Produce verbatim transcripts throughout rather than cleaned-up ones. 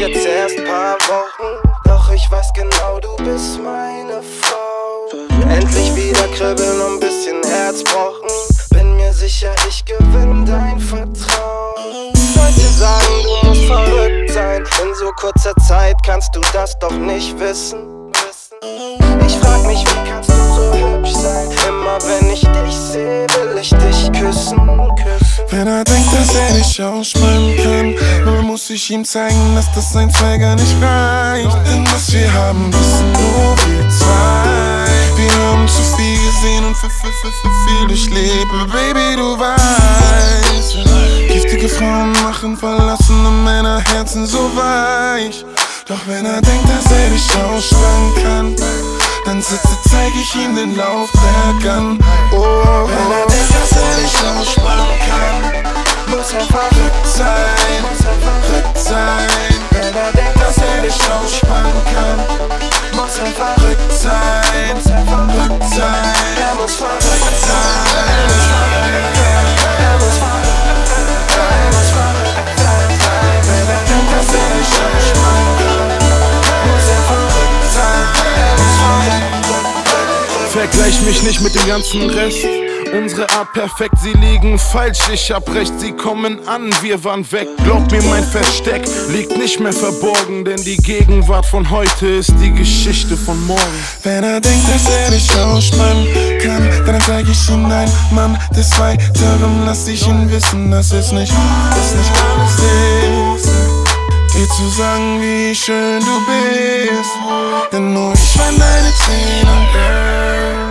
jetzt erst paar Wochen, doch ich weiß genau, du bist meine Frau. Endlich wieder kribbeln und bisschen Herzbrochen, bin mir sicher, ich gewinn dein Vertrauen. Leute sagen, du musst verrückt sein, in so kurzer Zeit kannst du das doch nicht wissen. Ich frag mich, wie kannst du so hübsch sein? Immer wenn ich dich seh, will ich dich küssen, küssen. Wenn er denkt, dass er dich ausspannen kann, dann muss ich ihm zeigen, dass das ein zwei gar nicht reicht. Denn was wir haben, wissen nur wir zwei. Wir haben zu viel gesehen und für, für, für, für viel durchlebt. Baby, du weißt, giftige Frauen machen verlassene Männer Herzen so weich. Doch wenn er denkt, dass er dich ausspannen kann, dann sitze, zeig ich ihm den Lauf der Gun. Oh, wenn er denkt, dass er dich ausspannen kann, muss er verrückt sein, muss er verrückt sein. Wenn er denkt, dass er dich ausspannen kann, muss er verrückt sein, muss er verrückt sein. Er muss verrückt sein, er muss verrückt sein, er muss verrückt sein, er muss verrückt sein. Wenn er denkt, dass er dich ausspannen kann, muss er verrückt sein, er muss verrückt sein. Vergleich mich nicht mit dem ganzen Rest. Unsere Art perfekt, sie liegen falsch, ich hab recht, sie kommen an, wir waren weg. Glaub mir, mein Versteck liegt nicht mehr verborgen, denn die Gegenwart von heute ist die Geschichte von morgen. Wenn er denkt, dass er dich ausspannen kann, dann zeig ich ihm, nein, Mann, des Weiteren lass ich ihn wissen, dass es nicht, dass nicht alles ist. Dir zu sagen, wie schön du bist, denn nur ich war deine Tränen, Girl.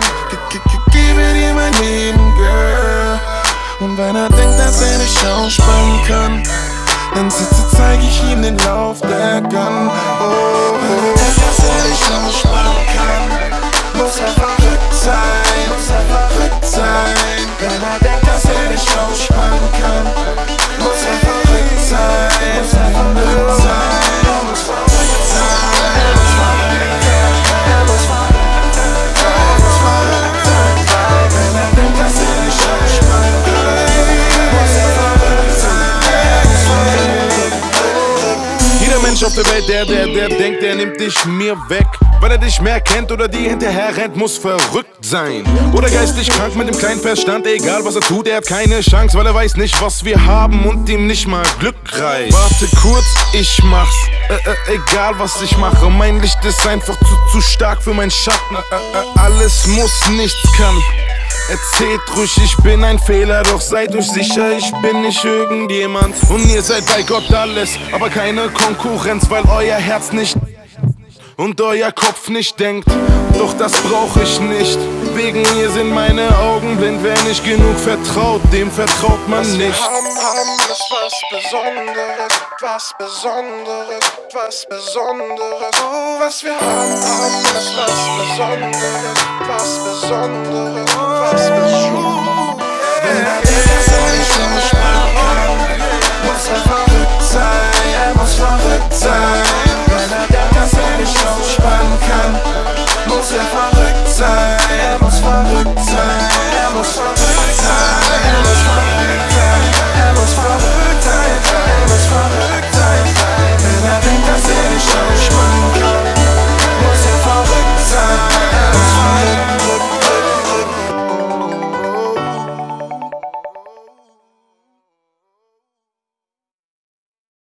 Gebe dir mein Leben, Girl. Und wenn er denkt, dass er dich ausspannen kann, dann sitze, zeig ich ihm den Lauf der Gun. Oh, wenn er denkt, dass er dich ausspannen kann, muss er verrückt sein, muss er verrückt sein. Wenn er denkt, dass er dich ausspannen kann, muss er verrückt sein, muss er verrückt sein. Er muss verrückt sein, er muss verrückt sein, er muss verrückt sein, er muss verrückt sein. Wenn er denkt, dass er dich ausspannen kann, muss er verrückt sein, er muss verrückt sein. Jeder Mensch auf der Welt, der, der, der denkt, der nimmt dich mir weg. Weil er dich mehr kennt oder dir hinterher rennt, muss verrückt sein. Oder geistig krank mit dem kleinen Verstand, egal was er tut, er hat keine Chance, weil er weiß nicht, was wir haben und ihm nicht mal Glück reicht. Warte kurz, ich mach's, äh, äh, egal was ich mache, mein Licht ist einfach zu, zu stark für meinen Schatten. Äh, äh, alles muss, nichts kann. Erzählt ruhig, ich bin ein Fehler, doch seid euch sicher, ich bin nicht irgendjemand. Und ihr seid bei Gott alles, aber keine Konkurrenz, weil euer Herz nicht und euer Kopf nicht denkt, doch das brauch ich nicht. Wegen ihr sind meine Augen blind, wer nicht genug vertraut, dem vertraut man Was nicht. wir haben, haben ist was Besonderes, was Besonderes, was Besonderes. Oh, was wir haben, haben ist was Besonderes, was Besonderes, was Besonderes. Wenn er denkt, dass er nicht ausspannen kann, muss er